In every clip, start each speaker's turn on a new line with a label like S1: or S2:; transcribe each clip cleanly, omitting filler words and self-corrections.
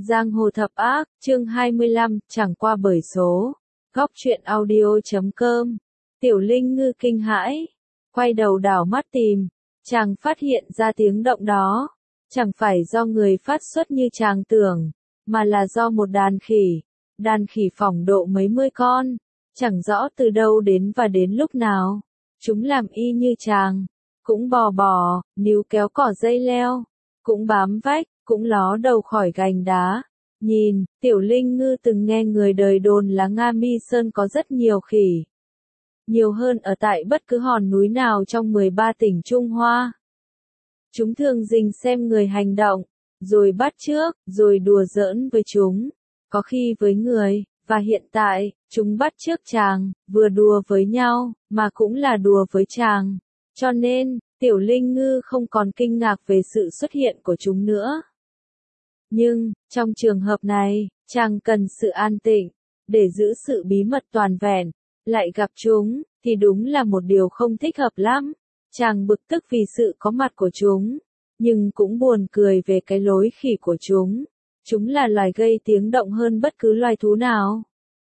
S1: Giang hồ thập ác, chương 25, chẳng qua bởi số. Góc truyện audio.com. Tiểu Linh ngư kinh hãi, quay đầu đảo mắt tìm, chàng phát hiện ra tiếng động đó, chẳng phải do người phát xuất như chàng tưởng, mà là do một đàn khỉ phỏng độ mấy mươi con, chẳng rõ từ đâu đến và đến lúc nào. Chúng làm y như chàng, cũng bò, níu kéo cỏ dây leo, cũng bám vách, cũng ló đầu khỏi gành đá. Nhìn, Tiểu Linh ngư từng nghe người đời đồn là Nga Mi Sơn có rất nhiều khỉ. Nhiều hơn ở tại bất cứ hòn núi nào trong 13 tỉnh Trung Hoa. Chúng thường rình xem người hành động, rồi bắt chước, rồi đùa giỡn với chúng. Có khi với người, và hiện tại, chúng bắt chước chàng, vừa đùa với nhau, mà cũng là đùa với chàng. Cho nên, Tiểu Linh ngư không còn kinh ngạc về sự xuất hiện của chúng nữa. Nhưng, trong trường hợp này, chàng cần sự an tĩnh, để giữ sự bí mật toàn vẹn. Lại gặp chúng, thì đúng là một điều không thích hợp lắm. Chàng bực tức vì sự có mặt của chúng, nhưng cũng buồn cười về cái lối khỉ của chúng. Chúng là loài gây tiếng động hơn bất cứ loài thú nào,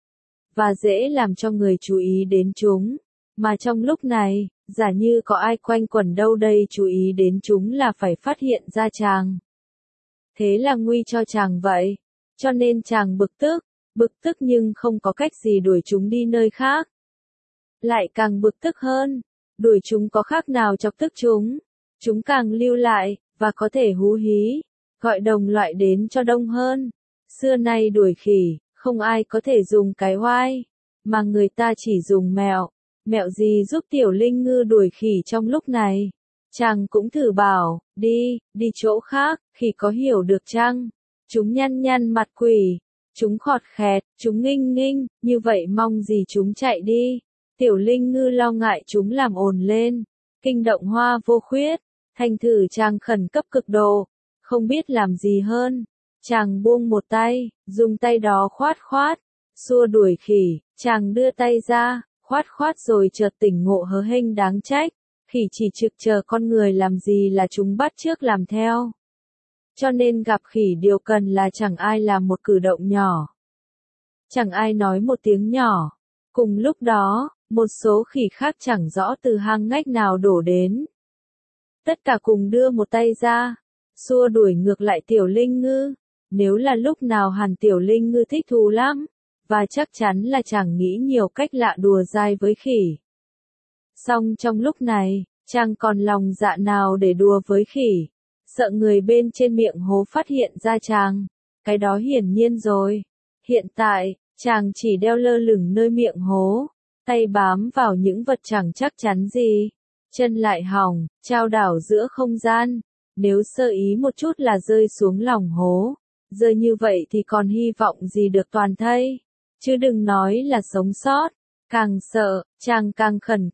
S1: và dễ làm cho người chú ý đến chúng. Mà trong lúc này, giả như có ai quanh quẩn đâu đây chú ý đến chúng là phải phát hiện ra chàng. Thế là nguy cho chàng vậy. Cho nên chàng bực tức nhưng không có cách gì đuổi chúng đi nơi khác. Lại càng bực tức hơn, đuổi chúng có khác nào chọc tức chúng. Chúng càng lưu lại, và có thể hú hí, gọi đồng loại đến cho đông hơn. Xưa nay đuổi khỉ, không ai có thể dùng cái oai, mà người ta chỉ dùng mẹo. Mẹo gì giúp Tiểu Linh ngư đuổi khỉ trong lúc này? Chàng cũng thử bảo, đi chỗ khác, khỉ có hiểu được chăng? Chúng nhăn mặt quỷ, chúng khọt khẹt, chúng nghinh, như vậy mong gì chúng chạy đi. Tiểu Linh ngư lo ngại chúng làm ồn lên, kinh động Hoa Vô Khuyết, thành thử chàng khẩn cấp cực độ, không biết làm gì hơn. Chàng buông một tay, dùng tay đó khoát, xua đuổi khỉ, chàng đưa tay ra, khoát rồi chợt tỉnh ngộ hớ hênh đáng trách. Khỉ chỉ trực chờ con người làm gì là chúng bắt chước làm theo. Cho nên gặp khỉ điều cần là chẳng ai làm một cử động nhỏ, chẳng ai nói một tiếng nhỏ. Cùng lúc đó, một số khỉ khác chẳng rõ từ hang ngách nào đổ đến. Tất cả cùng đưa một tay ra, xua đuổi ngược lại Tiểu Linh ngư. Nếu là lúc nào hẳn Tiểu Linh ngư thích thú lắm, và chắc chắn là chẳng nghĩ nhiều cách lạ đùa dai với khỉ. Song trong lúc này, chàng còn lòng dạ nào để đùa với khỉ, sợ người bên trên miệng hố phát hiện ra chàng. Cái đó hiển nhiên rồi. Hiện tại, chàng chỉ đeo lơ lửng nơi miệng hố, tay bám vào những vật chẳng chắc chắn gì, chân lại hỏng, chao đảo giữa không gian. Nếu sơ ý một chút là rơi xuống lòng hố, rơi như vậy thì còn hy vọng gì được toàn thây, chứ đừng nói là sống sót. Càng sợ, chàng càng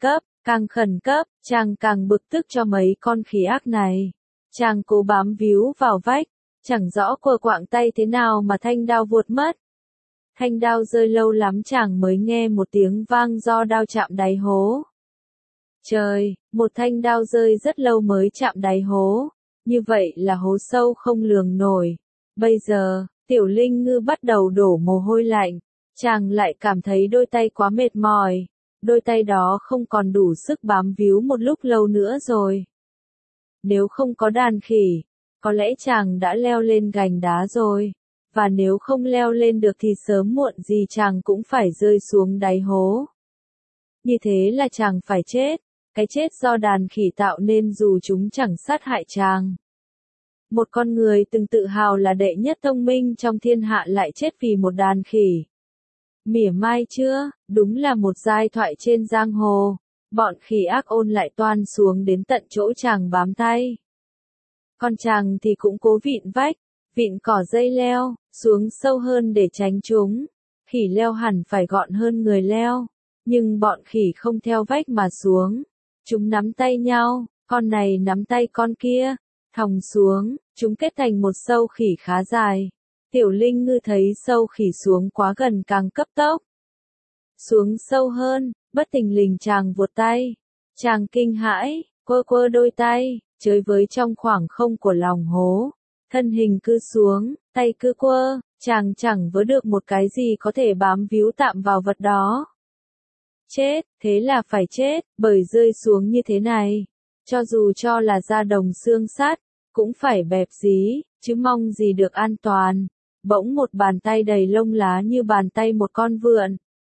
S1: khẩn cấp, chàng càng bực tức cho mấy con khỉ ác này. Chàng cố bám víu vào vách, chẳng rõ quờ quạng tay thế nào mà thanh đao vụt mất. Thanh đao rơi lâu lắm chàng mới nghe một tiếng vang do đao chạm đáy hố. Trời, một thanh đao rơi rất lâu mới chạm đáy hố, như vậy là hố sâu không lường nổi. Bây giờ, Tiểu Linh ngư bắt đầu đổ mồ hôi lạnh, chàng lại cảm thấy đôi tay quá mệt mỏi. Đôi tay đó không còn đủ sức bám víu một lúc lâu nữa rồi. Nếu không có đàn khỉ, có lẽ chàng đã leo lên gành đá rồi. Và nếu không leo lên được thì sớm muộn gì chàng cũng phải rơi xuống đáy hố. Như thế là chàng phải chết. Cái chết do đàn khỉ tạo nên dù chúng chẳng sát hại chàng. Một con người từng tự hào là đệ nhất thông minh trong thiên hạ lại chết vì một đàn khỉ. Mỉa mai chưa, đúng là một giai thoại trên giang hồ. Bọn khỉ ác ôn lại toan xuống đến tận chỗ chàng bám tay. Còn chàng thì cũng cố vịn vách, vịn cỏ dây leo, xuống sâu hơn để tránh chúng. Khỉ leo hẳn phải gọn hơn người leo, nhưng bọn khỉ không theo vách mà xuống. Chúng nắm tay nhau, con này nắm tay con kia, thòng xuống, chúng kết thành một sâu khỉ khá dài. Tiểu Linh ngư thấy sâu khỉ xuống quá gần càng cấp tốc. Xuống sâu hơn, bất thình lình chàng vuột tay. Chàng kinh hãi, quơ đôi tay, chơi với trong khoảng không của lòng hố. thân hình cứ xuống, tay cứ quơ, chàng chẳng vớ được một cái gì có thể bám víu tạm vào vật đó. Chết, thế là phải chết, bởi rơi xuống như thế này. Cho dù cho là da đồng xương sắt, cũng phải bẹp dí, chứ mong gì được an toàn. Bỗng một bàn tay đầy lông lá như bàn tay một con vượn.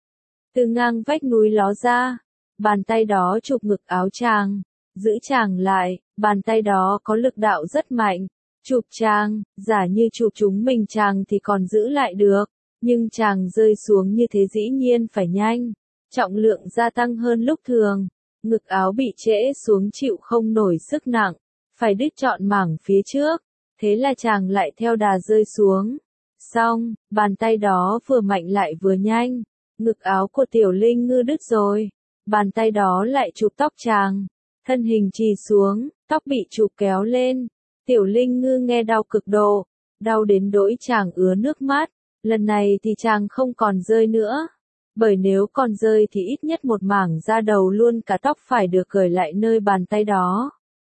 S1: Từ ngang vách núi ló ra, bàn tay đó chụp ngực áo chàng, giữ chàng lại, bàn tay đó có lực đạo rất mạnh. Chụp chàng, giả như chụp chúng mình chàng thì còn giữ lại được, nhưng chàng rơi xuống như thế dĩ nhiên phải nhanh. Trọng lượng gia tăng hơn lúc thường, ngực áo bị trễ xuống chịu không nổi sức nặng, phải đứt trọn mảng phía trước, thế là chàng lại theo đà rơi xuống. Xong, bàn tay đó vừa mạnh lại vừa nhanh, ngực áo của Tiểu Linh Ngư đứt rồi, bàn tay đó lại chụp tóc chàng, thân hình trì xuống, tóc bị chụp kéo lên, Tiểu Linh Ngư nghe đau cực độ, đau đến nỗi chàng ứa nước mắt, lần này thì chàng không còn rơi nữa. Bởi nếu còn rơi thì ít nhất một mảng da đầu luôn cả tóc phải được cởi lại nơi bàn tay đó.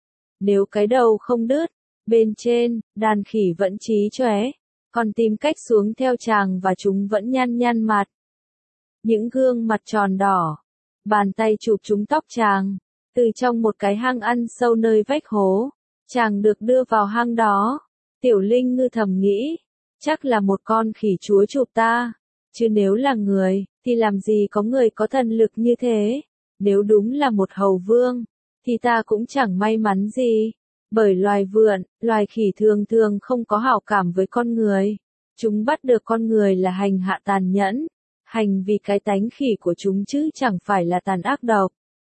S1: Nếu cái đầu không đứt, bên trên, đàn khỉ vẫn chí chóe, còn tìm cách xuống theo chàng và chúng vẫn nhăn nhăn mặt. Những gương mặt tròn đỏ, bàn tay chụp trúng tóc chàng, từ trong một cái hang ăn sâu nơi vách hố, chàng được đưa vào hang đó. Tiểu Linh Ngư thầm nghĩ, chắc là một con khỉ chúa chụp ta, chứ nếu là người, thì làm gì có người có thần lực như thế, nếu đúng là một hầu vương, thì ta cũng chẳng may mắn gì, bởi loài vượn, loài khỉ thường thường không có hảo cảm với con người, chúng bắt được con người là hành hạ tàn nhẫn, hành vì cái tánh khỉ của chúng chứ chẳng phải là tàn ác độc.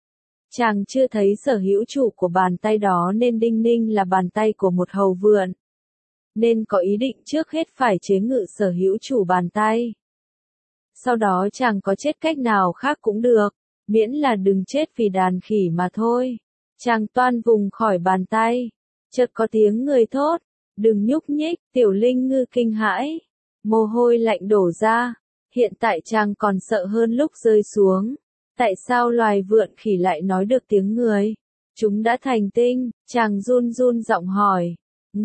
S1: Chàng chưa thấy sở hữu chủ của bàn tay đó nên đinh ninh là bàn tay của một hầu vượn, nên có ý định trước hết phải chế ngự sở hữu chủ bàn tay. Sau đó chàng có chết cách nào khác cũng được, miễn là đừng chết vì đàn khỉ mà thôi. Chàng toan vùng khỏi bàn tay, chợt có tiếng người thốt, đừng nhúc nhích. Tiểu Linh Ngư kinh hãi, mồ hôi lạnh đổ ra, hiện tại chàng còn sợ hơn lúc rơi xuống. Tại sao loài vượn khỉ lại nói được tiếng người? Chúng đã thành tinh, chàng run run giọng hỏi,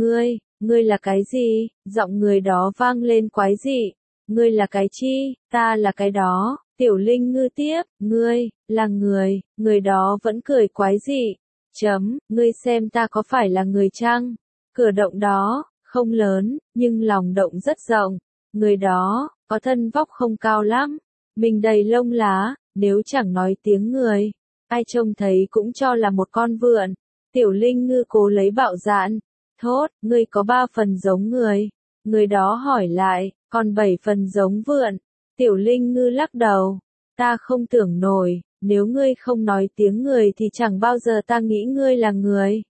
S1: ngươi là cái gì? Giọng người đó vang lên quái dị. Ngươi là cái chi, ta là cái đó. Tiểu Linh Ngư tiếp, ngươi là người đó vẫn cười quái dị. Ngươi xem ta có phải là người chăng? Cửa động đó, không lớn, nhưng lòng động rất rộng. Người đó, có thân vóc không cao lắm, mình đầy lông lá, nếu chẳng nói tiếng người, ai trông thấy cũng cho là một con vượn. Tiểu Linh Ngư cố lấy bạo dạn, thốt, ngươi có 3 phần giống người. Người đó hỏi lại, còn 7 phần giống vượn. Tiểu Linh Ngư lắc đầu, ta không tưởng nổi, nếu ngươi không nói tiếng người thì chẳng bao giờ ta nghĩ ngươi là người.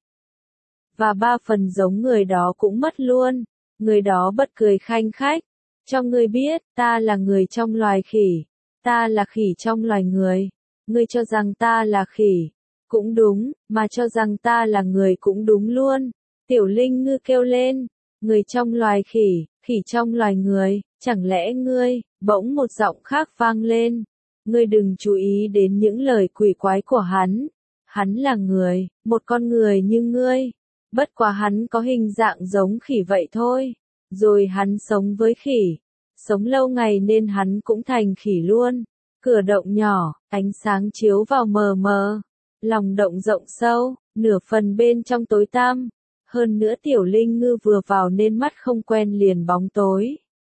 S1: Và 3 phần giống người đó cũng mất luôn. Người đó bật cười khanh khách, cho ngươi biết, ta là người trong loài khỉ, ta là khỉ trong loài người. Ngươi cho rằng ta là khỉ, cũng đúng, mà cho rằng ta là người cũng đúng luôn. Tiểu Linh Ngư kêu lên, người trong loài khỉ, khỉ trong loài người, chẳng lẽ ngươi, bỗng một giọng khác vang lên. Ngươi đừng chú ý đến những lời quỷ quái của hắn là người, một con người như ngươi. Bất quá hắn có hình dạng giống khỉ vậy thôi. Rồi hắn sống với khỉ, sống lâu ngày nên hắn cũng thành khỉ luôn. Cửa động nhỏ, ánh sáng chiếu vào mờ mờ. Lòng động rộng sâu, nửa phần bên trong tối tăm. Hơn nữa Tiểu Linh Ngư vừa vào nên mắt không quen liền bóng tối.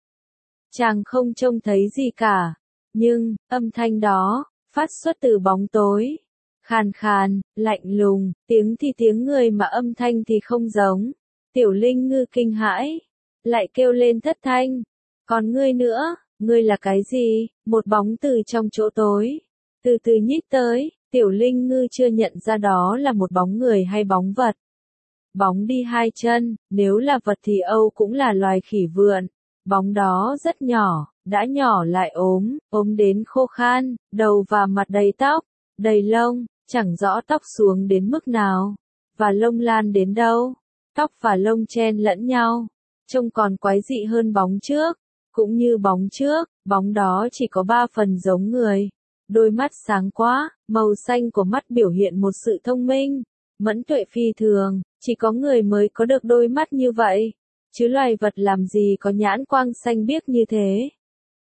S1: Chàng không trông thấy gì cả, nhưng, âm thanh đó, phát xuất từ bóng tối. Khàn khàn, lạnh lùng, tiếng thì tiếng người mà âm thanh thì không giống. Tiểu Linh Ngư kinh hãi, lại kêu lên thất thanh. Còn ngươi nữa, ngươi là cái gì? Một bóng từ trong chỗ tối, từ từ nhích tới. Tiểu Linh Ngư chưa nhận ra đó là một bóng người hay bóng vật. Bóng đi 2 chân, nếu là vật thì Âu cũng là loài khỉ vượn. Bóng đó rất nhỏ, đã nhỏ lại ốm đến khô khan, đầu và mặt đầy tóc, đầy lông, chẳng rõ tóc xuống đến mức nào, và lông lan đến đâu. Tóc và lông chen lẫn nhau, trông còn quái dị hơn bóng trước. Cũng như bóng trước, bóng đó chỉ có 3 phần giống người. Đôi mắt sáng quá, màu xanh của mắt biểu hiện một sự thông minh, mẫn tuệ phi thường, chỉ có người mới có được đôi mắt như vậy. chứ loài vật làm gì có nhãn quang xanh biếc như thế.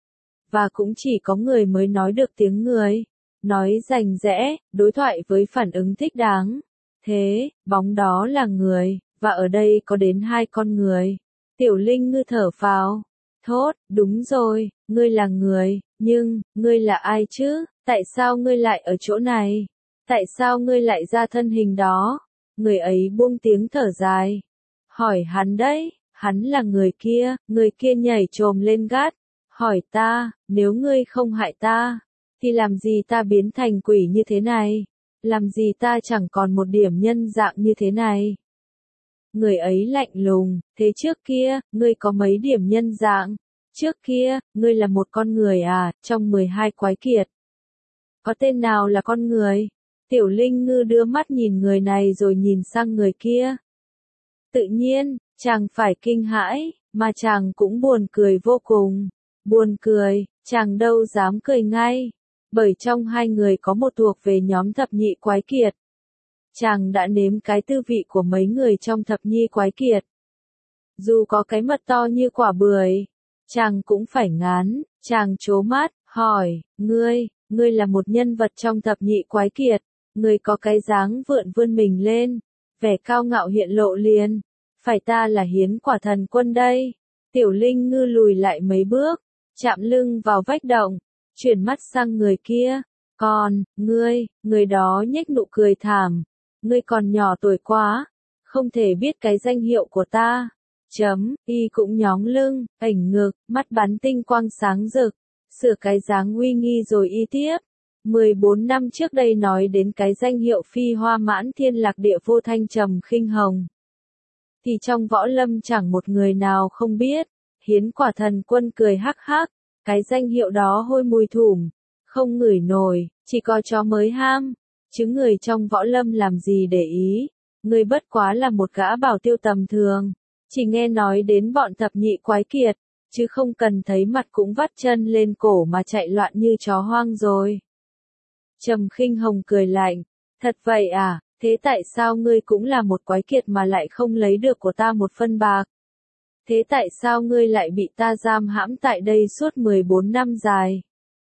S1: Và cũng chỉ có người mới nói được tiếng người, nói rành rẽ, đối thoại với phản ứng thích đáng. Thế, bóng đó là người, và ở đây có đến 2 con người. Tiểu Linh Ngư thở phào, thốt, đúng rồi, ngươi là người, nhưng, ngươi là ai chứ, tại sao ngươi lại ở chỗ này? Tại sao ngươi lại ra thân hình đó? Người ấy buông tiếng thở dài. Hỏi hắn đấy, hắn là người kia nhảy chồm lên gác. Hỏi ta, nếu ngươi không hại ta, thì làm gì ta biến thành quỷ như thế này? Làm gì ta chẳng còn một điểm nhân dạng như thế này? Người ấy lạnh lùng, thế trước kia, ngươi có mấy điểm nhân dạng? Trước kia, ngươi là một con người à, trong 12 quái kiệt. Có tên nào là con người? Tiểu Linh Ngư đưa mắt nhìn người này rồi nhìn sang người kia. Tự nhiên, chàng phải kinh hãi, mà chàng cũng buồn cười vô cùng. Buồn cười, chàng đâu dám cười ngay, bởi trong 2 người có một thuộc về nhóm thập nhị quái kiệt. Chàng đã nếm cái tư vị của mấy người trong thập nhị quái kiệt. Dù có cái mật to như quả bưởi, chàng cũng phải ngán, chàng trố mắt, hỏi, ngươi là một nhân vật trong thập nhị quái kiệt, ngươi có cái dáng vượn vươn mình lên, vẻ cao ngạo hiện lộ liền, phải ta là Hiến Quả Thần Quân đây. Tiểu Linh Ngư lùi lại mấy bước, chạm lưng vào vách động, chuyển mắt sang người kia, còn, người đó nhếch nụ cười thảm, ngươi còn nhỏ tuổi quá, không thể biết cái danh hiệu của ta. Y cũng nhóng lưng, ảnh ngực, mắt bắn tinh quang sáng rực, sửa cái dáng uy nghi rồi y tiếp. 14 năm trước đây nói đến cái danh hiệu phi hoa mãn thiên lạc địa vô thanh trầm khinh hồng. Thì trong võ lâm chẳng một người nào không biết, Hiến Quả Thần Quân cười hắc hắc, cái danh hiệu đó hôi mùi thủm, không ngửi nổi, chỉ có chó mới ham, chứ người trong võ lâm làm gì để ý, người bất quá là một gã bảo tiêu tầm thường, chỉ nghe nói đến bọn thập nhị quái kiệt, chứ không cần thấy mặt cũng vắt chân lên cổ mà chạy loạn như chó hoang rồi. Trầm Khinh Hồng cười lạnh, thật vậy à, thế tại sao ngươi cũng là một quái kiệt mà lại không lấy được của ta một phân bạc? Thế tại sao ngươi lại bị ta giam hãm tại đây suốt 14 năm dài?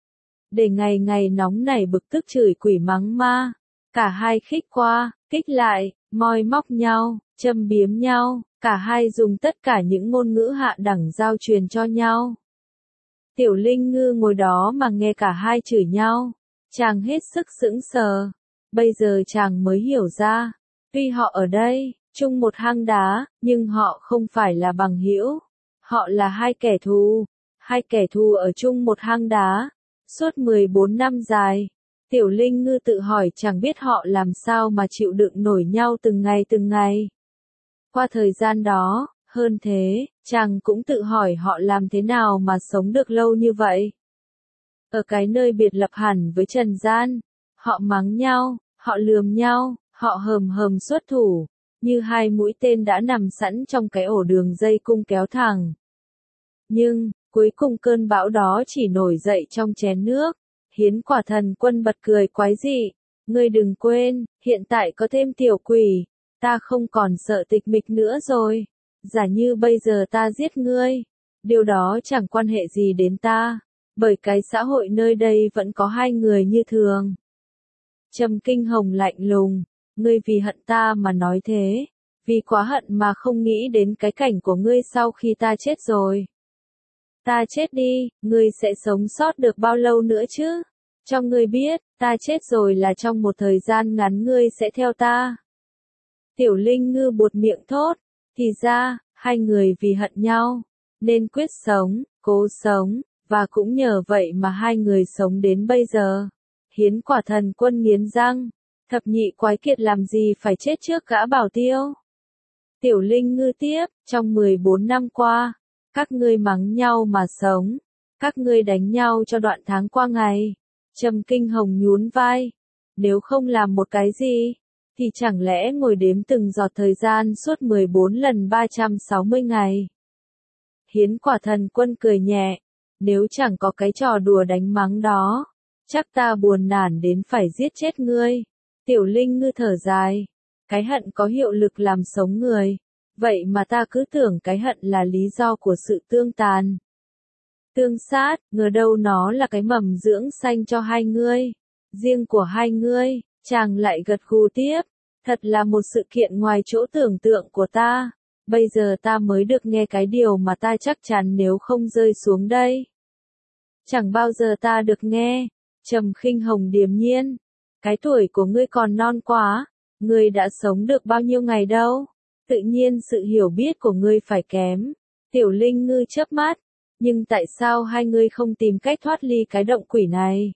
S1: Để ngày ngày nóng nảy bực tức chửi quỷ mắng ma, cả hai khích qua, kích lại, moi móc nhau, châm biếm nhau, cả hai dùng tất cả những ngôn ngữ hạ đẳng giao truyền cho nhau. Tiểu Linh Ngư ngồi đó mà nghe cả hai chửi nhau, chàng hết sức sững sờ, bây giờ chàng mới hiểu ra, tuy họ ở đây, chung một hang đá, nhưng họ không phải là bằng hữu, họ là hai kẻ thù ở chung một hang đá, suốt 14 năm dài. Tiểu Linh Ngư tự hỏi chẳng biết họ làm sao mà chịu đựng nổi nhau từng ngày. Qua thời gian đó, hơn thế, chàng cũng tự hỏi họ làm thế nào mà sống được lâu như vậy. Ở cái nơi biệt lập hẳn với trần gian, họ mắng nhau, họ lườm nhau, họ hờm xuất thủ, như hai mũi tên đã nằm sẵn trong cái ổ đường dây cung kéo thẳng. Nhưng, cuối cùng cơn bão đó chỉ nổi dậy trong chén nước. Hiến Quả Thần Quân bật cười quái dị, ngươi đừng quên, hiện tại có thêm tiểu quỷ, ta không còn sợ tịch mịch nữa rồi. Giả như bây giờ ta giết ngươi, điều đó chẳng quan hệ gì đến ta, bởi cái xã hội nơi đây vẫn có 2 người như thường. Trầm Kinh Hồng lạnh lùng, ngươi vì hận ta mà nói thế, vì quá hận mà không nghĩ đến cái cảnh của ngươi sau khi ta chết rồi. Ta chết đi, ngươi sẽ sống sót được bao lâu nữa chứ? Cho ngươi biết, ta chết rồi là trong một thời gian ngắn ngươi sẽ theo ta. Tiểu Linh Ngư buột miệng thốt, thì ra, 2 người vì hận nhau, nên quyết sống, cố sống, và cũng nhờ vậy mà 2 người sống đến bây giờ. Hiến Quả Thần Quân nghiến răng, thập nhị quái kiệt làm gì phải chết trước gã bảo tiêu? Tiểu Linh Ngư tiếp, trong 14 năm qua, các ngươi mắng nhau mà sống, các ngươi đánh nhau cho đoạn tháng qua ngày. Trầm Kinh Hồng nhún vai, nếu không làm một cái gì, thì chẳng lẽ ngồi đếm từng giọt thời gian suốt 14 lần 360 ngày. Hiến Quả Thần Quân cười nhẹ, nếu chẳng có cái trò đùa đánh mắng đó, chắc ta buồn nản đến phải giết chết ngươi. Tiểu Linh Ngư thở dài, cái hận có hiệu lực làm sống người, Vậy mà ta cứ tưởng cái hận là lý do của sự tương tàn. Tương sát, ngờ đâu nó là cái mầm dưỡng xanh cho hai ngươi. Riêng của hai ngươi, chàng lại gật gù tiếp. Thật là một sự kiện ngoài chỗ tưởng tượng của ta. Bây giờ ta mới được nghe cái điều mà ta chắc chắn nếu không rơi xuống đây. Chẳng bao giờ ta được nghe. Trầm Khinh Hồng điềm nhiên. Cái tuổi của ngươi còn non quá. Ngươi đã sống được bao nhiêu ngày đâu. Tự nhiên sự hiểu biết của ngươi phải kém. Tiểu Linh Ngư chớp mắt. Nhưng tại sao hai ngươi không tìm cách thoát ly cái động quỷ này?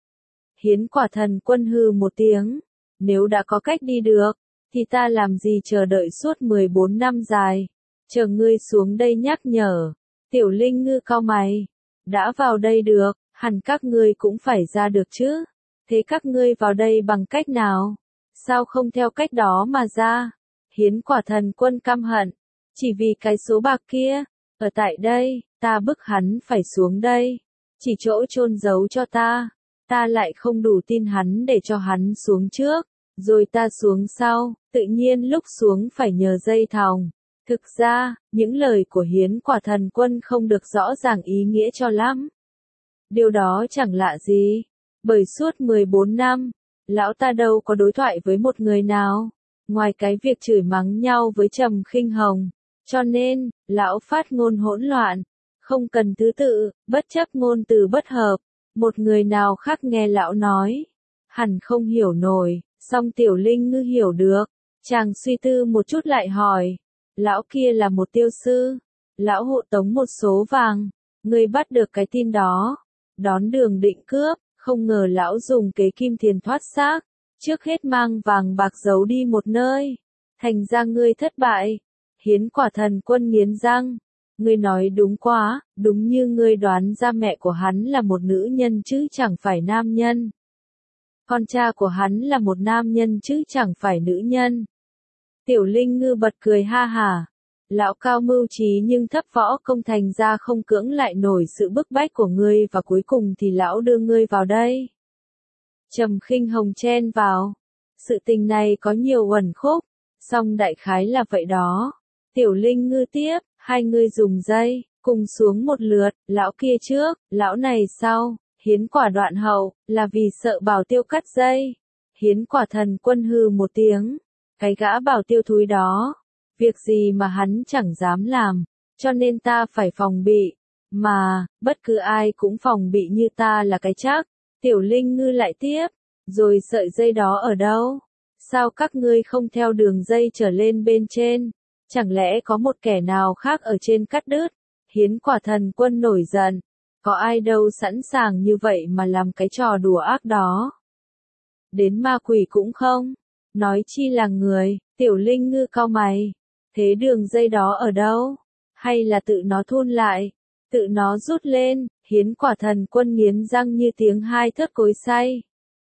S1: Hiến Quả Thần Quân hừ một tiếng. Nếu đã có cách đi được, thì ta làm gì chờ đợi suốt 14 năm dài. Chờ ngươi xuống đây nhắc nhở. Tiểu Linh Ngư cau mày. Đã vào đây được, hẳn các ngươi cũng phải ra được chứ. Thế các ngươi vào đây bằng cách nào? Sao không theo cách đó mà ra? Hiến Quả Thần Quân căm hận. Chỉ vì cái số bạc kia. Ở tại đây, ta bức hắn phải xuống đây. Chỉ chỗ chôn giấu cho ta. Ta lại không đủ tin hắn để cho hắn xuống trước. Rồi ta xuống sau, tự nhiên lúc xuống phải nhờ dây thòng. Thực ra, những lời của Hiến Quả Thần Quân không được rõ ràng ý nghĩa cho lắm. Điều đó chẳng lạ gì. Bởi suốt 14 năm, lão ta đâu có đối thoại với một người nào. Ngoài cái việc chửi mắng nhau với Trầm Khinh Hồng. Cho nên, lão phát ngôn hỗn loạn. Không cần thứ tự, bất chấp ngôn từ bất hợp. Một người nào khác nghe lão nói. Hẳn không hiểu nổi. Song Tiểu Linh Ngư hiểu được. Chàng suy tư một chút lại hỏi. Lão kia là một tiêu sư. Lão hộ tống một số vàng. Ngươi bắt được cái tin đó. Đón đường định cướp. Không ngờ lão dùng kế kim tiền thoát xác. Trước hết mang vàng bạc giấu đi một nơi. Thành ra ngươi thất bại. Hiến Quả Thần Quân nghiến răng. Ngươi nói đúng quá. Đúng như ngươi đoán ra mẹ của hắn là một nữ nhân chứ chẳng phải nam nhân. Con cha của hắn là một nam nhân chứ chẳng phải nữ nhân. Tiểu Linh Ngư bật cười ha hả. Lão cao mưu trí nhưng thấp võ công, thành ra không cưỡng lại nổi sự bức bách của ngươi và cuối cùng thì lão đưa ngươi vào đây. Trầm Khinh Hồng chen vào. Sự tình này có nhiều uẩn khúc, song đại khái là vậy đó. Tiểu Linh Ngư tiếp, hai ngươi dùng dây, cùng xuống một lượt, lão kia trước, lão này sau. Hiến Quả đoạn hậu, là vì sợ Bảo Tiêu cắt dây. Hiến Quả Thần Quân hừ một tiếng. Cái gã Bảo Tiêu thúi đó. Việc gì mà hắn chẳng dám làm. Cho nên ta phải phòng bị. Mà, bất cứ ai cũng phòng bị như ta là cái chắc. Tiểu Linh Ngư lại tiếp. Rồi sợi dây đó ở đâu? Sao các ngươi không theo đường dây trở lên bên trên? Chẳng lẽ có một kẻ nào khác ở trên cắt đứt? Hiến Quả Thần Quân nổi giận. Có ai đâu sẵn sàng như vậy mà làm cái trò đùa ác đó. Đến ma quỷ cũng không. Nói chi là người. Tiểu Linh Ngư cau mày. Thế đường dây đó ở đâu? Hay là tự nó thun lại? Tự nó rút lên. Hiến Quả Thần Quân nghiến răng như tiếng hai thớt cối xay.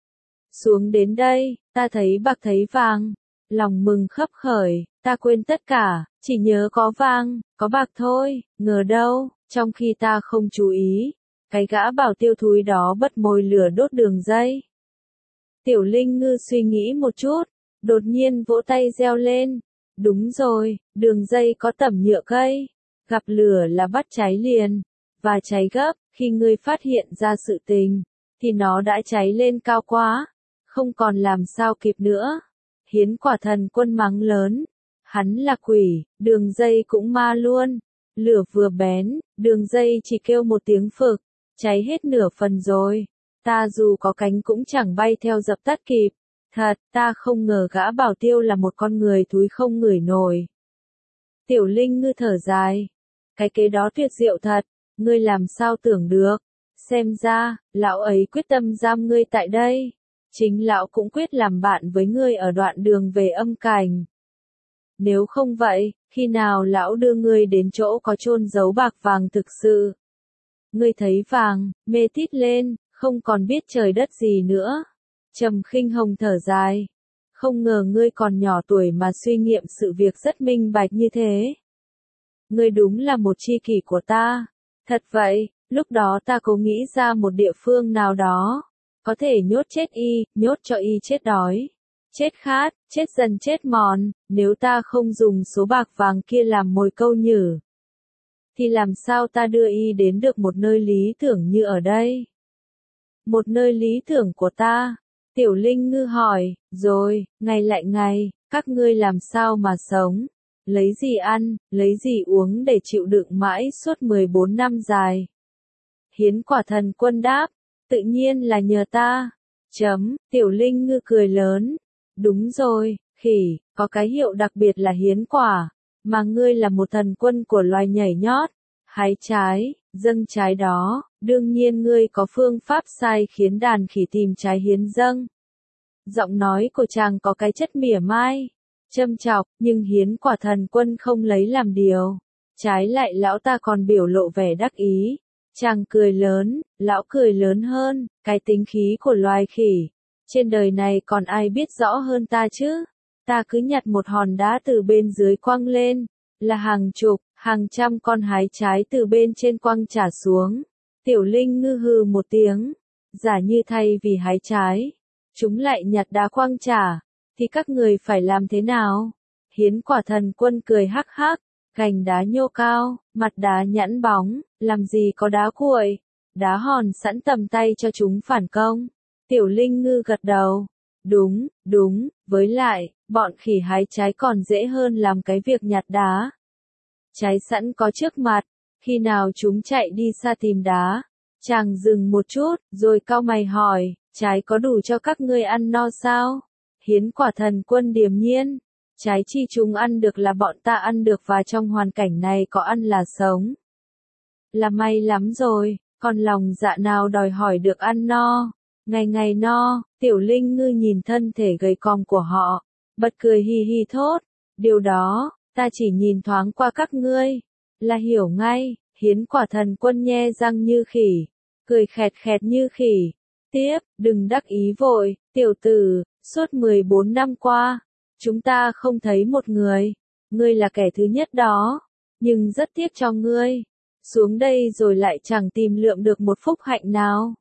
S1: Xuống đến đây, ta thấy bạc thấy vàng. Lòng mừng khấp khởi, ta quên tất cả, chỉ nhớ có vàng, có bạc thôi, ngờ đâu. Trong khi ta không chú ý, cái gã Bảo Tiêu thúi đó bật mồi lửa đốt đường dây. Tiểu Linh Ngư suy nghĩ một chút, đột nhiên vỗ tay reo lên. Đúng rồi, đường dây có tẩm nhựa cây. Gặp lửa là bắt cháy liền. Và cháy gấp, khi ngươi phát hiện ra sự tình, thì nó đã cháy lên cao quá. Không còn làm sao kịp nữa. Hiến Quả Thần Quân mắng lớn. Hắn là quỷ, đường dây cũng ma luôn. Lửa vừa bén, đường dây chỉ kêu một tiếng phực, cháy hết nửa phần rồi. Ta dù có cánh cũng chẳng bay theo dập tắt kịp. Thật, ta không ngờ gã Bảo Tiêu là một con người thúi không ngửi nổi. Tiểu Linh Ngư thở dài. Cái kế đó tuyệt diệu thật, ngươi làm sao tưởng được. Xem ra, lão ấy quyết tâm giam ngươi tại đây. Chính lão cũng quyết làm bạn với ngươi ở đoạn đường về Âm Cảnh. Nếu không vậy, khi nào lão đưa ngươi đến chỗ có chôn giấu bạc vàng thực sự? Ngươi thấy vàng, mê tít lên, không còn biết trời đất gì nữa. Trầm Khinh Hồng thở dài. Không ngờ ngươi còn nhỏ tuổi mà suy nghiệm sự việc rất minh bạch như thế. Ngươi đúng là một tri kỷ của ta. Thật vậy, lúc đó ta cố nghĩ ra một địa phương nào đó. Có thể nhốt chết y, nhốt cho y chết đói. Chết khát, chết dần chết mòn, nếu ta không dùng số bạc vàng kia làm mồi câu nhử, thì làm sao ta đưa y đến được một nơi lý tưởng như ở đây? Một nơi lý tưởng của ta? Tiểu Linh Ngư hỏi, rồi, ngày lại ngày, các ngươi làm sao mà sống? Lấy gì ăn, lấy gì uống để chịu đựng mãi suốt 14 năm dài? Hiến Quả Thần Quân đáp, tự nhiên là nhờ ta. Tiểu Linh Ngư cười lớn, đúng rồi, khỉ, có cái hiệu đặc biệt là hiến quả, mà ngươi là một thần quân của loài nhảy nhót, hái trái, dâng trái đó, đương nhiên ngươi có phương pháp sai khiến đàn khỉ tìm trái hiến dâng. Giọng nói của chàng có cái chất mỉa mai, châm chọc, nhưng hiến quả thần quân không lấy làm điều. Trái lại lão ta còn biểu lộ vẻ đắc ý. Chàng cười lớn, lão cười lớn hơn, cái tính khí của loài khỉ. Trên đời này còn ai biết rõ hơn ta chứ? Ta cứ nhặt một hòn đá từ bên dưới quăng lên, là hàng chục, hàng trăm con hái trái từ bên trên quăng trả xuống. Tiểu Linh Ngư hừ một tiếng, giả như thay vì hái trái, chúng lại nhặt đá quăng trả, thì các người phải làm thế nào? Hiến Quả Thần Quân cười hắc hắc, cành đá nhô cao, mặt đá nhẵn bóng, làm gì có đá cuội, đá hòn sẵn tầm tay cho chúng phản công. Tiểu Linh Ngư gật đầu, đúng, với lại, bọn khỉ hái trái còn dễ hơn làm cái việc nhặt đá. Trái sẵn có trước mặt, khi nào chúng chạy đi xa tìm đá. Chàng dừng một chút, rồi cau mày hỏi, trái có đủ cho các ngươi ăn no sao? Hiến Quả Thần Quân điềm nhiên, trái chi chúng ăn được là bọn ta ăn được và trong hoàn cảnh này có ăn là sống. Là may lắm rồi, còn lòng dạ nào đòi hỏi được ăn no. Ngày ngày no, Tiểu Linh Ngư nhìn thân thể gầy còm của họ, bật cười hi hi thốt, điều đó, ta chỉ nhìn thoáng qua các ngươi, là hiểu ngay. Hiến Quả Thần Quân nhe răng như khỉ, cười khẹt khẹt như khỉ. Tiếp, đừng đắc ý vội, tiểu tử, suốt 14 năm qua, chúng ta không thấy một người, ngươi là kẻ thứ nhất đó, nhưng rất tiếc cho ngươi, xuống đây rồi lại chẳng tìm lượm được một phúc hạnh nào.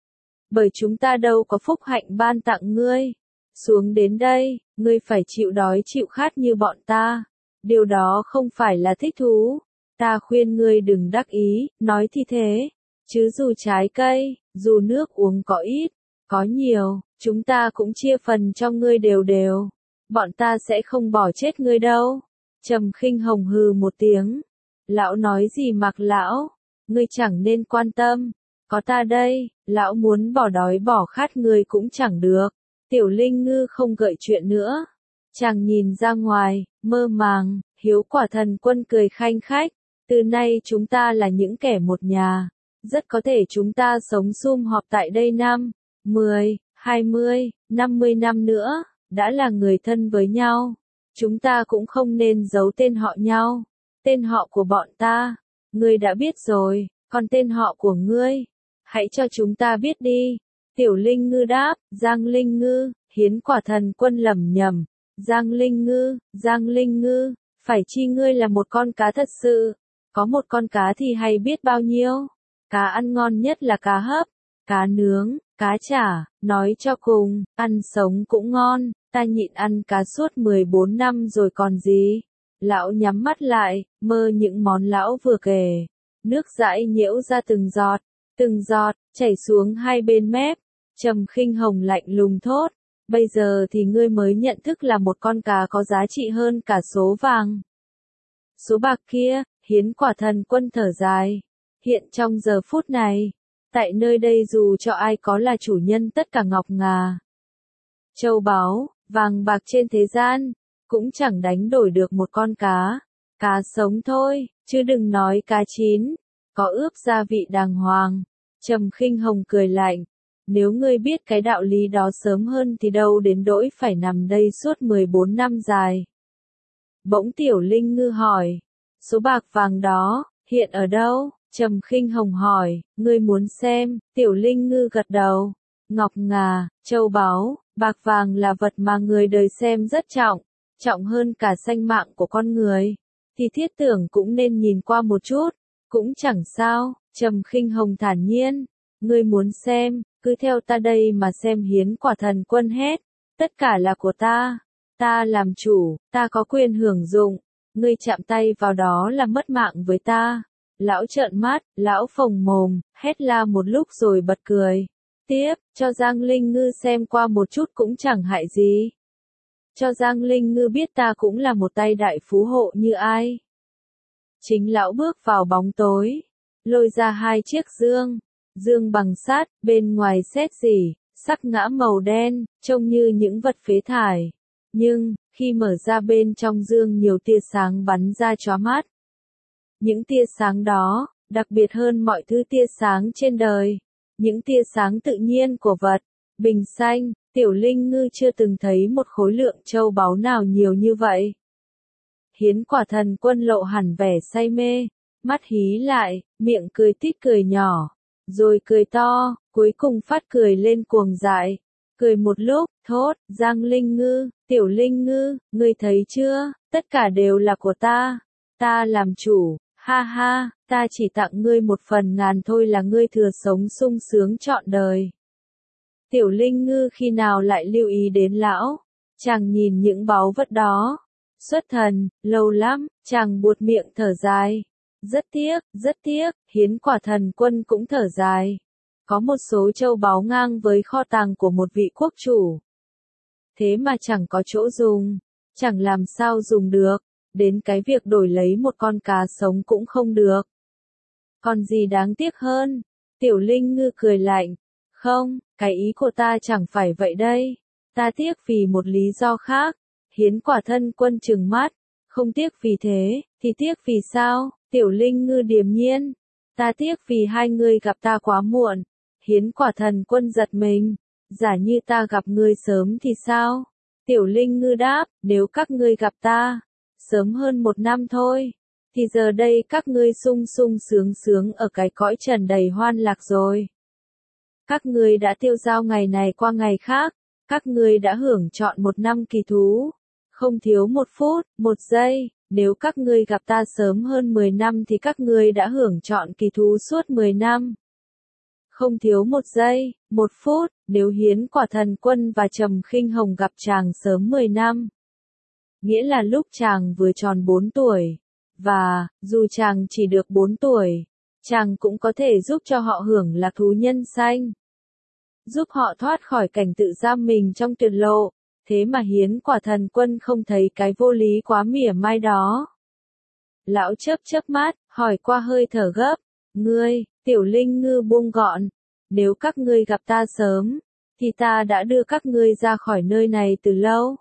S1: Bởi chúng ta đâu có phúc hạnh ban tặng ngươi, xuống đến đây, ngươi phải chịu đói chịu khát như bọn ta, điều đó không phải là thích thú, ta khuyên ngươi đừng đắc ý, nói thì thế, chứ dù trái cây, dù nước uống có ít, có nhiều, chúng ta cũng chia phần cho ngươi đều đều. Bọn ta sẽ không bỏ chết ngươi đâu. Trầm Khinh Hồng hừ một tiếng. Lão nói gì mặc lão, ngươi chẳng nên quan tâm. Có ta đây, lão muốn bỏ đói bỏ khát ngươi cũng chẳng được. Tiểu Linh Ngư không gợi chuyện nữa. Chàng nhìn ra ngoài, mơ màng, Hiếu Quả Thần Quân cười khanh khách. Từ nay chúng ta là những kẻ một nhà. Rất có thể chúng ta sống sum họp tại đây 5, 10, 20, 50 năm nữa, đã là người thân với nhau. Chúng ta cũng không nên giấu tên họ nhau. Tên họ của bọn ta, ngươi đã biết rồi, còn tên họ của ngươi, hãy cho chúng ta biết đi. Tiểu Linh Ngư đáp, Giang Linh Ngư. Hiến Quả Thần Quân lẩm nhẩm, Giang Linh Ngư, phải chi ngươi là một con cá thật sự. Có một con cá thì hay biết bao nhiêu. Cá ăn ngon nhất là cá hấp, cá nướng, cá chả, nói cho cùng, ăn sống cũng ngon, ta nhịn ăn cá suốt 14 năm rồi còn gì. Lão nhắm mắt lại, mơ những món lão vừa kể. Nước dãi nhễu ra từng giọt, chảy xuống hai bên mép. Trầm Khinh Hồng lạnh lùng thốt, bây giờ thì ngươi mới nhận thức là một con cá có giá trị hơn cả số vàng. Số bạc kia, Hiến Quả Thần Quân thở dài. Hiện trong giờ phút này, tại nơi đây dù cho ai có là chủ nhân tất cả ngọc ngà, châu báu, vàng bạc trên thế gian, cũng chẳng đánh đổi được một con cá sống thôi, chứ đừng nói cá chín, có ướp gia vị đàng hoàng. Trầm Khinh Hồng cười lạnh, nếu ngươi biết cái đạo lý đó sớm hơn thì đâu đến nỗi phải nằm đây suốt 14 năm dài. Bỗng Tiểu Linh Ngư hỏi, số bạc vàng đó, hiện ở đâu? Trầm Khinh Hồng hỏi, ngươi muốn xem? Tiểu Linh Ngư gật đầu. Ngọc ngà, châu báu, bạc vàng là vật mà người đời xem rất trọng hơn cả sanh mạng của con người. Thì thiết tưởng cũng nên nhìn qua một chút, cũng chẳng sao. Trầm Khinh Hồng thản nhiên, ngươi muốn xem, cứ theo ta đây mà xem. Hiến Quả Thần Quân hét. tất cả là của ta làm chủ, ta có quyền hưởng dụng, ngươi chạm tay vào đó là mất mạng với ta. Lão trợn mắt, lão phồng mồm, hét la một lúc rồi bật cười. Tiếp, cho Giang Linh Ngư xem qua một chút cũng chẳng hại gì. Cho Giang Linh Ngư biết ta cũng là một tay đại phú hộ như ai. Chính lão bước vào bóng tối, lôi ra hai chiếc dương bằng sắt, bên ngoài sét rỉ, sắc ngã màu đen, trông như những vật phế thải. Nhưng, khi mở ra bên trong dương nhiều tia sáng bắn ra chóa mắt. Những tia sáng đó, đặc biệt hơn mọi thứ tia sáng trên đời. Những tia sáng tự nhiên của vật, bình xanh, Tiểu Linh Ngư chưa từng thấy một khối lượng châu báu nào nhiều như vậy. Hiến Quả Thần Quân lộ hẳn vẻ say mê, mắt hí lại, miệng cười tít cười nhỏ, rồi cười to, cuối cùng phát cười lên cuồng dại. Cười một lúc, thốt, Giang Linh Ngư, Tiểu Linh Ngư, ngươi thấy chưa, tất cả đều là của ta làm chủ, ha ha, ta chỉ tặng ngươi một phần ngàn thôi là ngươi thừa sống sung sướng trọn đời. Tiểu Linh Ngư khi nào lại lưu ý đến lão, chàng nhìn những báu vật đó, xuất thần, lâu lắm, chàng buột miệng thở dài. Rất tiếc, Hiến Quả Thần Quân cũng thở dài. Có một số châu báu ngang với kho tàng của một vị quốc chủ. Thế mà chẳng có chỗ dùng, chẳng làm sao dùng được, đến cái việc đổi lấy một con cá sống cũng không được. Còn gì đáng tiếc hơn? Tiểu Linh Ngư cười lạnh. Không, cái ý của ta chẳng phải vậy đây. Ta tiếc vì một lý do khác. Hiến Quả Thần Quân trừng mắt. Không tiếc vì thế, thì tiếc vì sao? Tiểu Linh Ngư điềm nhiên. Ta tiếc vì hai người gặp ta quá muộn. Hiến Quả Thần Quân giật mình. Giả như ta gặp ngươi sớm thì sao? Tiểu Linh Ngư đáp, nếu các ngươi gặp ta sớm hơn 1 năm thôi, thì giờ đây các ngươi sung sung sướng sướng ở cái cõi trần đầy hoan lạc rồi. Các ngươi đã tiêu dao ngày này qua ngày khác, các ngươi đã hưởng trọn 1 năm kỳ thú, không thiếu 1 phút, 1 giây. Nếu các ngươi gặp ta sớm hơn 10 năm thì các ngươi đã hưởng trọn kỳ thú suốt 10 năm. Không thiếu 1 giây, 1 phút, nếu Hiến Quả Thần Quân và Trầm Khinh Hồng gặp chàng sớm 10 năm. Nghĩa là lúc chàng vừa tròn 4 tuổi. Và, dù chàng chỉ được 4 tuổi, chàng cũng có thể giúp cho họ hưởng lạc thú nhân sanh. Giúp họ thoát khỏi cảnh tự giam mình trong tuyệt lộ. Thế mà Hiến Quả Thần Quân không thấy cái vô lý quá mỉa mai đó. Lão chớp mắt, hỏi qua hơi thở gấp. Ngươi, Tiểu Linh Ngư buông gọn. Nếu các ngươi gặp ta sớm, thì ta đã đưa các ngươi ra khỏi nơi này từ lâu.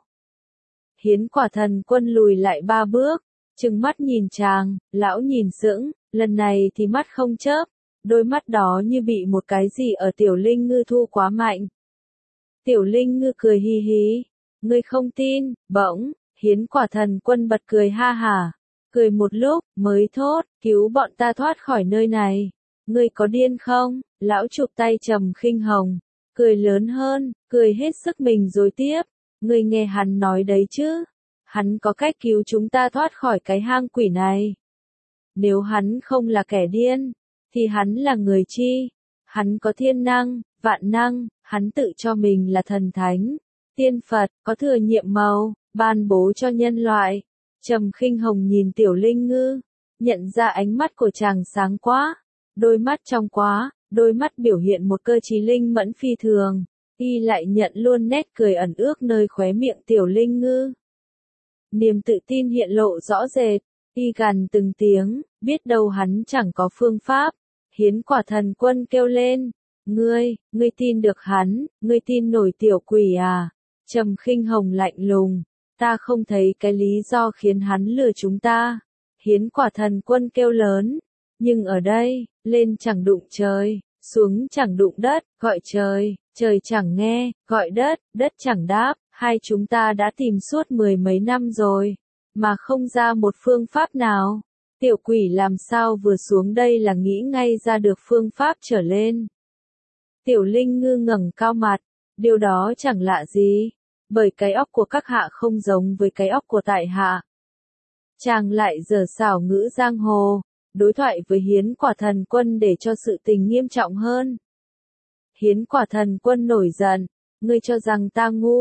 S1: Hiến Quả Thần Quân lùi lại 3 bước, trừng mắt nhìn chàng, lão nhìn sững, lần này thì mắt không chớp, đôi mắt đó như bị một cái gì ở Tiểu Linh Ngư thu quá mạnh. Tiểu Linh Ngư cười hì hì, ngươi không tin, bỗng, Hiến Quả Thần Quân bật cười ha hả, cười một lúc, mới thốt, cứu bọn ta thoát khỏi nơi này. Ngươi có điên không? Lão chụp tay Trầm Khinh Hồng, cười lớn hơn, cười hết sức mình rồi tiếp. Ngươi nghe hắn nói đấy chứ? Hắn có cách cứu chúng ta thoát khỏi cái hang quỷ này. Nếu hắn không là kẻ điên, thì hắn là người chi? Hắn có thiên năng, vạn năng, hắn tự cho mình là thần thánh, tiên Phật, có thừa nhiệm màu, ban bố cho nhân loại. Trầm Khinh Hồng nhìn Tiểu Linh Ngư, nhận ra ánh mắt của chàng sáng quá, đôi mắt trong quá, đôi mắt biểu hiện một cơ trí linh mẫn phi thường. Y lại nhận luôn nét cười ẩn ước nơi khóe miệng Tiểu Linh Ngư. Niềm tự tin hiện lộ rõ rệt, y gằn từng tiếng, biết đâu hắn chẳng có phương pháp. Hiến Quả Thần Quân kêu lên, ngươi tin được hắn, ngươi tin nổi tiểu quỷ à? Trầm Khinh Hồng lạnh lùng, ta không thấy cái lý do khiến hắn lừa chúng ta. Hiến Quả Thần Quân kêu lớn, nhưng ở đây, lên chẳng đụng trời, xuống chẳng đụng đất, gọi trời, trời chẳng nghe, gọi đất, đất chẳng đáp, hai chúng ta đã tìm suốt 10 mấy năm rồi, mà không ra một phương pháp nào. Tiểu quỷ làm sao vừa xuống đây là nghĩ ngay ra được phương pháp trở lên. Tiểu Linh Ngư ngẩng cao mặt, điều đó chẳng lạ gì, bởi cái óc của các hạ không giống với cái óc của tại hạ. Chàng lại giở xảo ngữ giang hồ, đối thoại với Hiến Quả Thần Quân để cho sự tình nghiêm trọng hơn. Hiến Quả Thần Quân nổi giận, ngươi cho rằng ta ngu,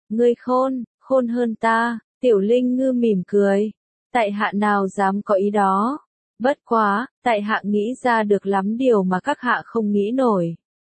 S1: Ngươi khôn, khôn hơn ta, Tiểu Linh Ngư mỉm cười. Tại hạ nào dám có ý đó. Bất quá, tại hạ nghĩ ra được lắm điều mà các hạ không nghĩ nổi.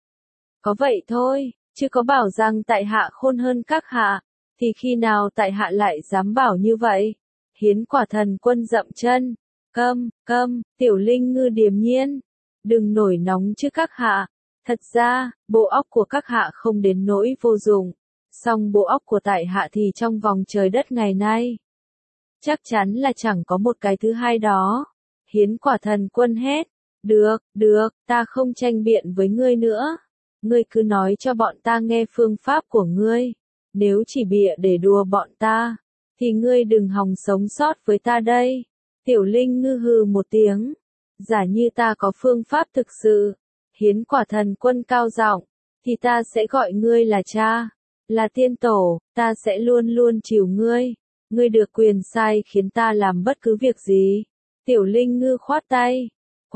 S1: Có vậy thôi, chứ có bảo rằng tại hạ khôn hơn các hạ, thì khi nào tại hạ lại dám bảo như vậy? Hiến Quả Thần Quân dậm chân. Câm, Tiểu Linh Ngư điềm nhiên. Đừng nổi nóng chứ các hạ. Thật ra, bộ óc của các hạ không đến nỗi vô dụng. Song bộ óc của tại hạ thì trong vòng trời đất ngày nay. Chắc chắn là chẳng có một cái thứ hai đó. Hiến Quả Thần Quân hét. Được, ta không tranh biện với ngươi nữa. Ngươi cứ nói cho bọn ta nghe phương pháp của ngươi. Nếu chỉ bịa để đùa bọn ta, thì ngươi đừng hòng sống sót với ta đây. Tiểu Linh Ngư hừ một tiếng. Giả như ta có phương pháp thực sự, Hiến Quả Thần Quân cao giọng, thì ta sẽ gọi ngươi là cha, là tiên tổ, ta sẽ luôn luôn chiều ngươi. Ngươi được quyền sai khiến ta làm bất cứ việc gì. Tiểu Linh Ngư khoát tay.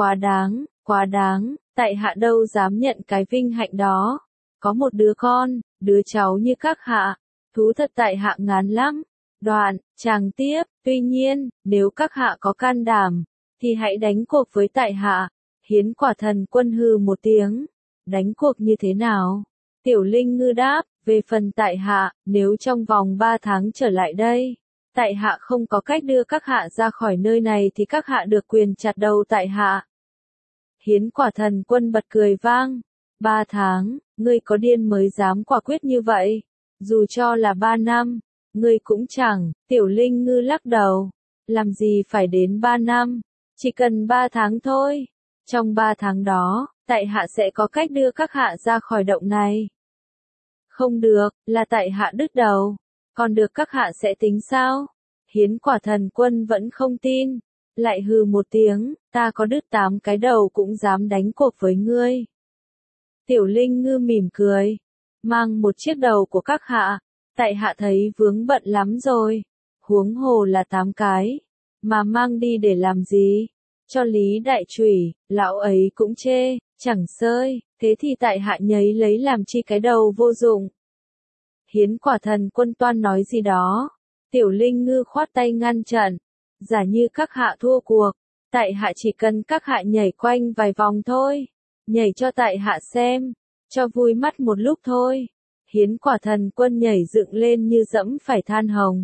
S1: Quá đáng, tại hạ đâu dám nhận cái vinh hạnh đó. Có một đứa con, đứa cháu như các hạ, thú thật tại hạ ngán lắm. Đoạn, chàng tiếp, tuy nhiên, nếu các hạ có can đảm, thì hãy đánh cuộc với tại hạ. Hiến Quả Thần Quân hừ một tiếng. Đánh cuộc như thế nào? Tiểu Linh Ngư đáp, về phần tại hạ, nếu trong vòng 3 tháng trở lại đây, tại hạ không có cách đưa các hạ ra khỏi nơi này thì các hạ được quyền chặt đầu tại hạ. Hiến Quả Thần Quân bật cười vang. 3 tháng, ngươi có điên mới dám quả quyết như vậy. Dù cho là 3 năm, ngươi cũng chẳng. Tiểu Linh Ngư lắc đầu. Làm gì phải đến 3 năm, chỉ cần 3 tháng thôi. Trong 3 tháng đó, tại hạ sẽ có cách đưa các hạ ra khỏi động này. Không được, là tại hạ đứt đầu. Còn được các hạ sẽ tính sao? Hiến Quả Thần Quân vẫn không tin. Lại hừ một tiếng, ta có đứt 8 cái đầu cũng dám đánh cuộc với ngươi. Tiểu Linh Ngư mỉm cười. Mang một chiếc đầu của các hạ, tại hạ thấy vướng bận lắm rồi. Huống hồ là 8 cái. Mà mang đi để làm gì? Cho Lý Đại Chủy, lão ấy cũng chê, chẳng xơi, thế thì tại hạ nhấy lấy làm chi cái đầu vô dụng. Hiến Quả Thần Quân toan nói gì đó. Tiểu Linh Ngư khoát tay ngăn chặn. Giả như các hạ thua cuộc, tại hạ chỉ cần các hạ nhảy quanh vài vòng thôi. Nhảy cho tại hạ xem, cho vui mắt một lúc thôi. Hiến Quả Thần Quân nhảy dựng lên như dẫm phải than hồng.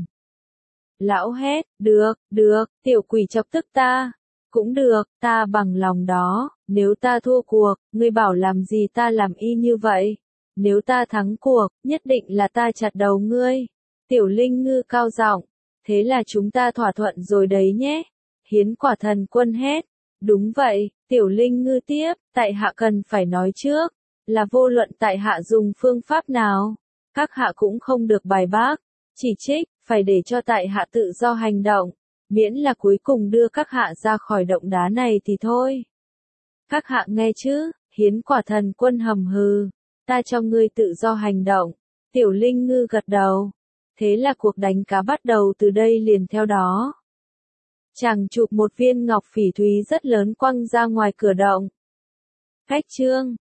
S1: Lão hét, được, tiểu quỷ chọc tức ta. Cũng được, ta bằng lòng đó. Nếu ta thua cuộc, ngươi bảo làm gì ta làm y như vậy. Nếu ta thắng cuộc, nhất định là ta chặt đầu ngươi. Tiểu Linh Ngư cao giọng. Thế là chúng ta thỏa thuận rồi đấy nhé. Hiến Quả Thần Quân hét. Đúng vậy, Tiểu Linh Ngư tiếp, tại hạ cần phải nói trước, là vô luận tại hạ dùng phương pháp nào, các hạ cũng không được bài bác, chỉ trích, phải để cho tại hạ tự do hành động, miễn là cuối cùng đưa các hạ ra khỏi động đá này thì thôi. Các hạ nghe chứ? Hiến Quả Thần Quân hầm hừ. Ta cho ngươi tự do hành động. Tiểu Linh Ngư gật đầu. Thế là cuộc đánh cá bắt đầu từ đây liền theo đó. Chàng chụp một viên ngọc phỉ thúy rất lớn quăng ra ngoài cửa động. Cách chương